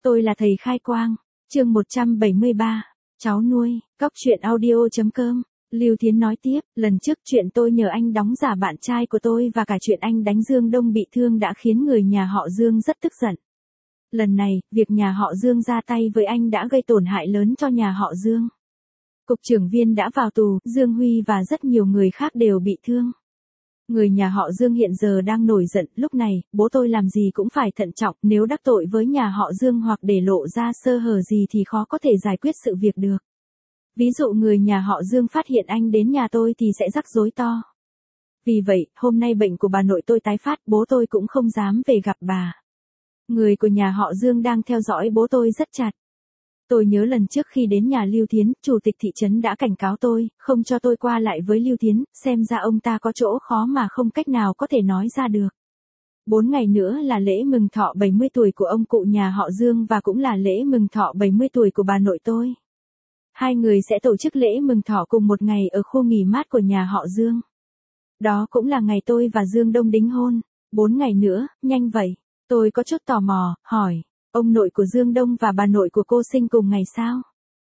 Tôi là thầy khai quang. Chương 173. Cháu nuôi. Cóc truyện audio.com. Lưu Thiến nói tiếp, lần trước chuyện tôi nhờ anh đóng giả bạn trai của tôi và cả chuyện anh đánh Dương Đông bị thương đã khiến người nhà họ Dương rất tức giận. Lần này, việc nhà họ Dương ra tay với anh đã gây tổn hại lớn cho nhà họ Dương. Cục trưởng Viên đã vào tù, Dương Huy và rất nhiều người khác đều bị thương. Người nhà họ Dương hiện giờ đang nổi giận, lúc này, bố tôi làm gì cũng phải thận trọng, nếu đắc tội với nhà họ Dương hoặc để lộ ra sơ hở gì thì khó có thể giải quyết sự việc được. Ví dụ người nhà họ Dương phát hiện anh đến nhà tôi thì sẽ rắc rối to. Vì vậy, hôm nay bệnh của bà nội tôi tái phát, bố tôi cũng không dám về gặp bà. Người của nhà họ Dương đang theo dõi bố tôi rất chặt. Tôi nhớ lần trước khi đến nhà Lưu Thiến, chủ tịch thị trấn đã cảnh cáo tôi, không cho tôi qua lại với Lưu Thiến, xem ra ông ta có chỗ khó mà không cách nào có thể nói ra được. 4 ngày nữa là lễ mừng thọ 70 tuổi của ông cụ nhà họ Dương và cũng là lễ mừng thọ 70 tuổi của bà nội tôi. Hai người sẽ tổ chức lễ mừng thọ cùng một ngày ở khu nghỉ mát của nhà họ Dương. Đó cũng là ngày tôi và Dương Đông đính hôn. 4 ngày nữa, nhanh vậy. Tôi có chút tò mò, hỏi, ông nội của Dương Đông và bà nội của cô sinh cùng ngày sao?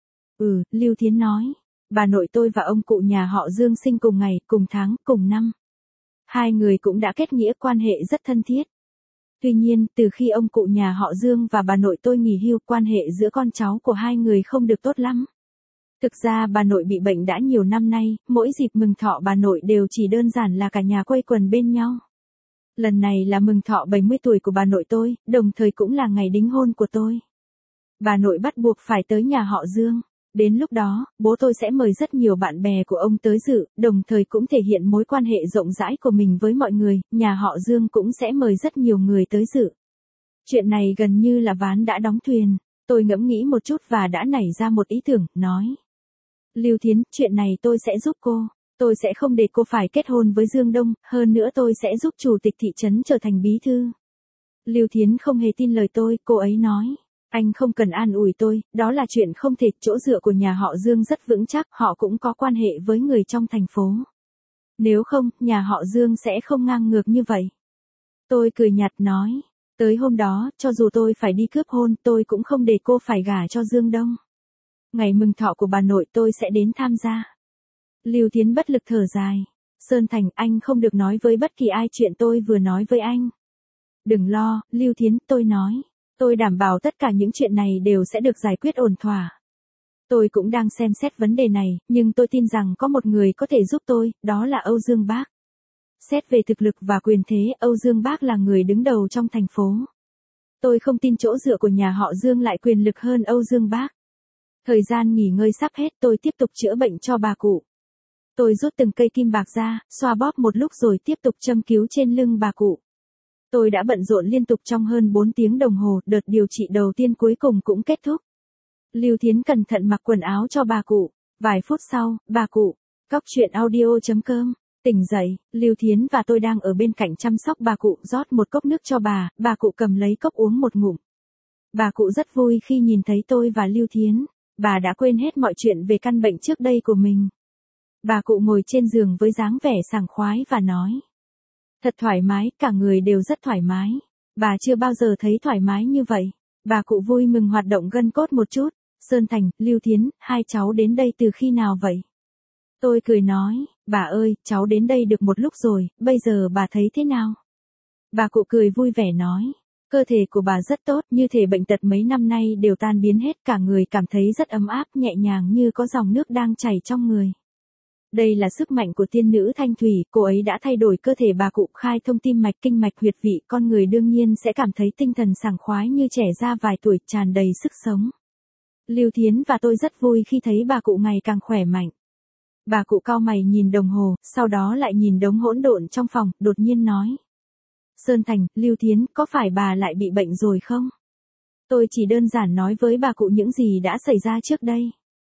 Lưu Thiến nói, bà nội tôi và ông cụ nhà họ Dương sinh cùng ngày, cùng tháng, cùng năm. Hai người cũng đã kết nghĩa quan hệ rất thân thiết. Tuy nhiên, từ khi ông cụ nhà họ Dương và bà nội tôi nghỉ hưu, quan hệ giữa con cháu của hai người không được tốt lắm. Thực ra bà nội bị bệnh đã nhiều năm nay, mỗi dịp mừng thọ bà nội đều chỉ đơn giản là cả nhà quây quần bên nhau. Lần này là mừng thọ 70 tuổi của bà nội tôi, đồng thời cũng là ngày đính hôn của tôi. Bà nội bắt buộc phải tới nhà họ Dương. Đến lúc đó, bố tôi sẽ mời rất nhiều bạn bè của ông tới dự, đồng thời cũng thể hiện mối quan hệ rộng rãi của mình với mọi người, nhà họ Dương cũng sẽ mời rất nhiều người tới dự. Chuyện này gần như là ván đã đóng thuyền. Tôi ngẫm nghĩ một chút và đã nảy ra một ý tưởng, nói. Lưu Thiến, chuyện này tôi sẽ giúp cô. Tôi sẽ không để cô phải kết hôn với Dương Đông, hơn nữa tôi sẽ giúp chủ tịch thị trấn trở thành bí thư. Lưu Thiến không hề tin lời tôi, cô ấy nói. Anh không cần an ủi tôi, đó là chuyện không thể, chỗ dựa của nhà họ Dương rất vững chắc, họ cũng có quan hệ với người trong thành phố. Nếu không, nhà họ Dương sẽ không ngang ngược như vậy. Tôi cười nhạt nói, tới hôm đó, cho dù tôi phải đi cướp hôn, tôi cũng không để cô phải gả cho Dương Đông. Ngày mừng thọ của bà nội tôi sẽ đến tham gia. Lưu Thiến bất lực thở dài. Sơn Thành, anh không được nói với bất kỳ ai chuyện tôi vừa nói với anh. Đừng lo, Lưu Thiến, tôi nói. Tôi đảm bảo tất cả những chuyện này đều sẽ được giải quyết ổn thỏa. Tôi cũng đang xem xét vấn đề này, nhưng tôi tin rằng có một người có thể giúp tôi, đó là Âu Dương Bác. Xét về thực lực và quyền thế, Âu Dương Bác là người đứng đầu trong thành phố. Tôi không tin chỗ dựa của nhà họ Dương lại quyền lực hơn Âu Dương Bác. Thời gian nghỉ ngơi sắp hết, tôi tiếp tục chữa bệnh cho bà cụ. Tôi rút từng cây kim bạc ra, xoa bóp một lúc rồi tiếp tục châm cứu trên lưng bà cụ. Tôi đã bận rộn liên tục trong hơn 4 tiếng đồng hồ, đợt điều trị đầu tiên cuối cùng cũng kết thúc. Lưu Thiến cẩn thận mặc quần áo cho bà cụ. Vài phút sau, bà cụ, cóc truyện audio.com, tỉnh dậy, Lưu Thiến và tôi đang ở bên cạnh chăm sóc bà cụ, rót một cốc nước cho bà cụ cầm lấy cốc uống một ngụm. Bà cụ rất vui khi nhìn thấy tôi và Lưu Thiến, bà đã quên hết mọi chuyện về căn bệnh trước đây của mình. Bà cụ ngồi trên giường với dáng vẻ sảng khoái và nói. Thật thoải mái, cả người đều rất thoải mái. Bà chưa bao giờ thấy thoải mái như vậy. Bà cụ vui mừng hoạt động gân cốt một chút. Sơn Thành, Lưu Thiến, hai cháu đến đây từ khi nào vậy? Tôi cười nói, bà ơi, cháu đến đây được một lúc rồi, bây giờ bà thấy thế nào? Bà cụ cười vui vẻ nói, cơ thể của bà rất tốt, như thể bệnh tật mấy năm nay đều tan biến hết, cả người cảm thấy rất ấm áp, nhẹ nhàng như có dòng nước đang chảy trong người. Đây là sức mạnh của tiên nữ Thanh Thủy, cô ấy đã thay đổi cơ thể bà cụ, khai thông tim mạch, kinh mạch, huyệt vị, con người đương nhiên sẽ cảm thấy tinh thần sảng khoái như trẻ ra vài tuổi, tràn đầy sức sống. Lưu Thiến và tôi rất vui khi thấy bà cụ ngày càng khỏe mạnh. Bà cụ cau mày nhìn đồng hồ, sau đó lại nhìn đống hỗn độn trong phòng, đột nhiên nói. Sơn Thành, Lưu Thiến, có phải bà lại bị bệnh rồi không? Tôi chỉ đơn giản nói với bà cụ những gì đã xảy ra trước đây.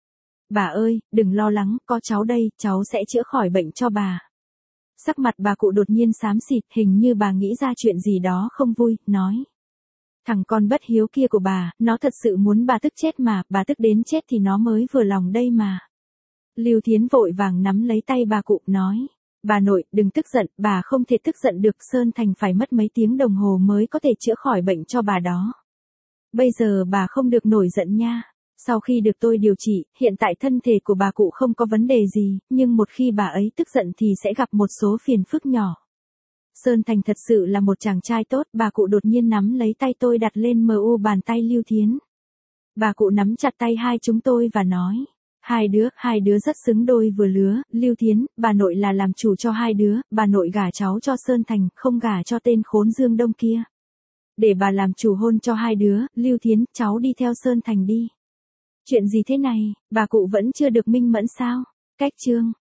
Bà ơi, đừng lo lắng, có cháu đây, cháu sẽ chữa khỏi bệnh cho bà. Sắc mặt bà cụ đột nhiên xám xịt, hình như bà nghĩ ra chuyện gì đó không vui, nói. Thằng con bất hiếu kia của bà, nó thật sự muốn bà tức chết mà, bà tức đến chết thì nó mới vừa lòng đây mà. Lưu Thiến vội vàng nắm lấy tay bà cụ, nói. Bà nội, đừng tức giận, bà không thể tức giận được, Sơn Thành phải mất mấy tiếng đồng hồ mới có thể chữa khỏi bệnh cho bà đó. Bây giờ bà không được nổi giận nha. Sau khi được tôi điều trị, hiện tại thân thể của bà cụ không có vấn đề gì, nhưng một khi bà ấy tức giận thì sẽ gặp một số phiền phức nhỏ. Sơn Thành thật sự là một chàng trai tốt, bà cụ đột nhiên nắm lấy tay tôi đặt lên bàn tay Lưu Thiến. Bà cụ nắm chặt tay hai chúng tôi và nói, hai đứa rất xứng đôi vừa lứa, Lưu Thiến, bà nội là làm chủ cho hai đứa, bà nội gả cháu cho Sơn Thành, không gả cho tên khốn Dương Đông kia. Để bà làm chủ hôn cho hai đứa, Lưu Thiến, cháu đi theo Sơn Thành đi. Chuyện gì thế này, bà cụ vẫn chưa được minh mẫn sao? Cách chương